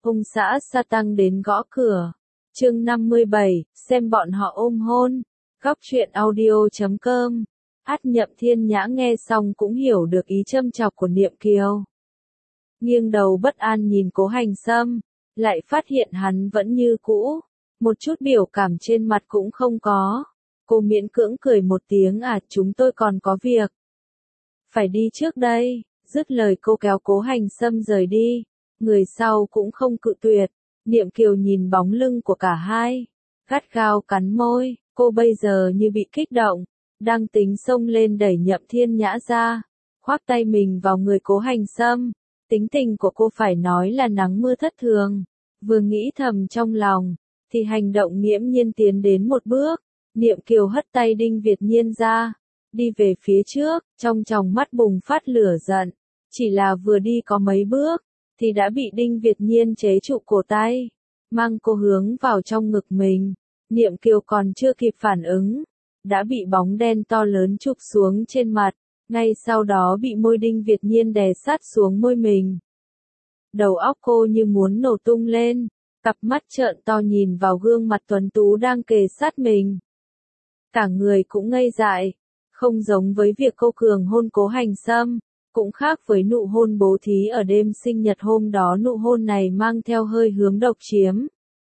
ông xã sa tăng đến gõ cửa. Chương 57, xem bọn họ ôm hôn. Góc truyện audio.com. Nhậm Thiên Nhã nghe xong cũng hiểu được ý châm chọc của Niệm Kiều. Nghiêng đầu bất an nhìn Cố Hành Sâm, lại phát hiện hắn vẫn như cũ, một chút biểu cảm trên mặt cũng không có. Cô miễn cưỡng cười một tiếng, chúng tôi còn có việc. Phải đi trước đây. Dứt lời cô kéo Cố Hành Sâm rời đi, người sau cũng không cự tuyệt. Niệm Kiều nhìn bóng lưng của cả hai, gắt gao cắn môi, cô bây giờ như bị kích động, đang tính xông lên đẩy Nhậm Thiên Nhã ra, khoác tay mình vào người Cố Hành Sâm. Tính tình của cô phải nói là nắng mưa thất thường, vừa nghĩ thầm trong lòng, thì hành động nghiễm nhiên tiến đến một bước. Niệm Kiều hất tay Đinh Việt Nhiên ra, đi về phía trước, trong tròng mắt bùng phát lửa giận, chỉ là vừa đi có mấy bước, thì đã bị Đinh Việt Nhiên chế trụ cổ tay, mang cô hướng vào trong ngực mình. Niệm Kiều còn chưa kịp phản ứng, đã bị bóng đen to lớn chụp xuống trên mặt, ngay sau đó bị môi Đinh Việt Nhiên đè sát xuống môi mình. Đầu óc cô như muốn nổ tung lên, cặp mắt trợn to nhìn vào gương mặt tuấn tú đang kề sát mình. Cả người cũng ngây dại, không giống với việc cô cường hôn Cố Hành Sâm, cũng khác với nụ hôn bố thí ở đêm sinh nhật hôm đó. Nụ hôn này mang theo hơi hướng độc chiếm.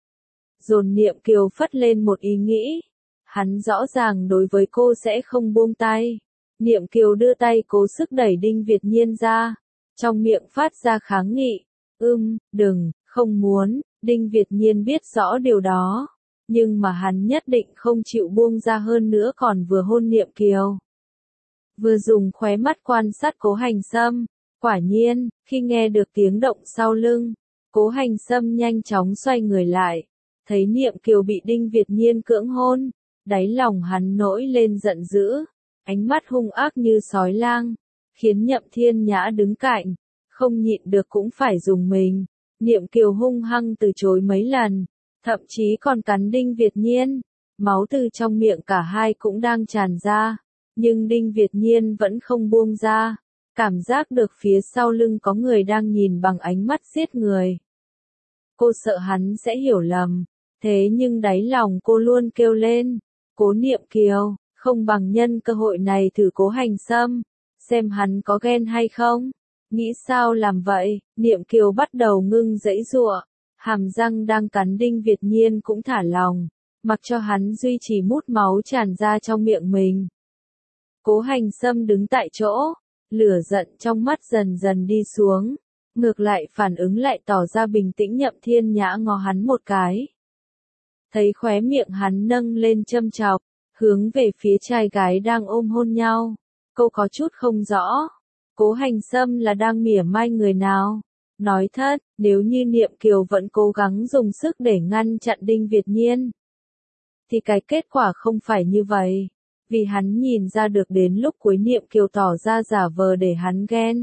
Dồn Niệm Kiều phất lên một ý nghĩ, hắn rõ ràng đối với cô sẽ không buông tay. Niệm Kiều đưa tay cố sức đẩy Đinh Việt Nhiên ra, trong miệng phát ra kháng nghị, đừng, không muốn. Đinh Việt Nhiên biết rõ điều đó, nhưng mà hắn nhất định không chịu buông ra, hơn nữa còn vừa hôn Niệm Kiều, vừa dùng khóe mắt quan sát Cố Hành Sâm. Quả nhiên, khi nghe được tiếng động sau lưng, Cố Hành Sâm nhanh chóng xoay người lại, thấy Niệm Kiều bị Đinh Việt Nhiên cưỡng hôn, đáy lòng hắn nổi lên giận dữ, ánh mắt hung ác như sói lang, khiến Nhậm Thiên Nhã đứng cạnh, không nhịn được cũng phải dùng mình. Niệm Kiều hung hăng từ chối mấy lần, thậm chí còn cắn Đinh Việt Nhiên, máu từ trong miệng cả hai cũng đang tràn ra, nhưng Đinh Việt Nhiên vẫn không buông ra, cảm giác được phía sau lưng có người đang nhìn bằng ánh mắt giết người. Cô sợ hắn sẽ hiểu lầm, thế nhưng đáy lòng cô luôn kêu lên, Cố Niệm Kiều, không bằng nhân cơ hội này thử Cố Hành Sâm, xem hắn có ghen hay không. Nghĩ sao làm vậy, Niệm Kiều bắt đầu ngưng giãy giụa, hàm răng đang cắn Đinh Việt Nhiên cũng thả lỏng, mặc cho hắn duy trì mút máu tràn ra trong miệng mình. Cố Hành Sâm đứng tại chỗ, lửa giận trong mắt dần dần đi xuống, ngược lại phản ứng lại tỏ ra bình tĩnh. Nhậm Thiên Nhã ngó hắn một cái, thấy khóe miệng hắn nâng lên châm chọc, hướng về phía trai gái đang ôm hôn nhau. Cô có chút không rõ, Cố Hành Sâm là đang mỉa mai người nào. Nói thật, nếu như Niệm Kiều vẫn cố gắng dùng sức để ngăn chặn Đinh Việt Nhiên, thì cái kết quả không phải như vậy. Vì hắn nhìn ra được đến lúc cuối Niệm Kiều tỏ ra giả vờ để hắn ghen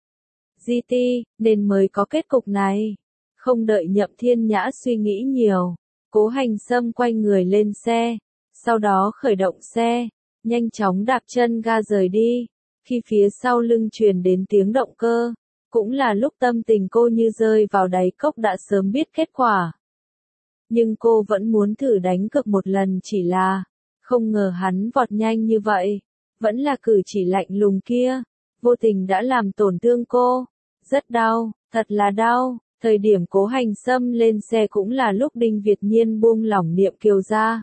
GT, nên mới có kết cục này. Không đợi Nhậm Thiên Nhã suy nghĩ nhiều, Cố Hành Sâm quay người lên xe, sau đó khởi động xe, nhanh chóng đạp chân ga rời đi. Khi phía sau lưng truyền đến tiếng động cơ, cũng là lúc tâm tình cô như rơi vào đáy cốc, đã sớm biết kết quả. Nhưng cô vẫn muốn thử đánh cược một lần, chỉ là không ngờ hắn vọt nhanh như vậy, vẫn là cử chỉ lạnh lùng kia, vô tình đã làm tổn thương cô. Rất đau, thật là đau. Thời điểm Cố Hành Sâm lên xe cũng là lúc Đinh Việt Nhiên buông lỏng Niệm Kiều ra.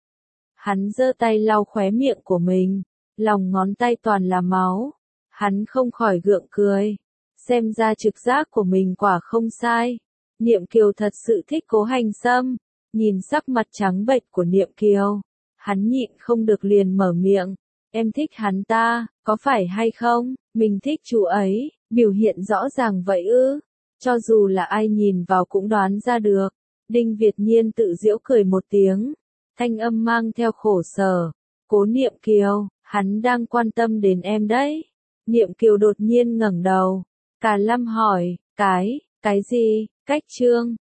Hắn giơ tay lau khóe miệng của mình, lòng ngón tay toàn là máu. Hắn không khỏi gượng cười, xem ra trực giác của mình quả không sai. Niệm Kiều thật sự thích Cố Hành Sâm, nhìn sắc mặt trắng bệch của Niệm Kiều, hắn nhịn không được liền mở miệng, em thích hắn ta, có phải hay không? Mình thích chú ấy, biểu hiện rõ ràng vậy ư? Cho dù là ai nhìn vào cũng đoán ra được. Đinh Việt Nhiên tự giễu cười một tiếng, thanh âm mang theo khổ sở. Cố Niệm Kiều, hắn đang quan tâm đến em đấy. Niệm Kiều đột nhiên ngẩng đầu, cả lâm hỏi, cái gì? Cách Trương,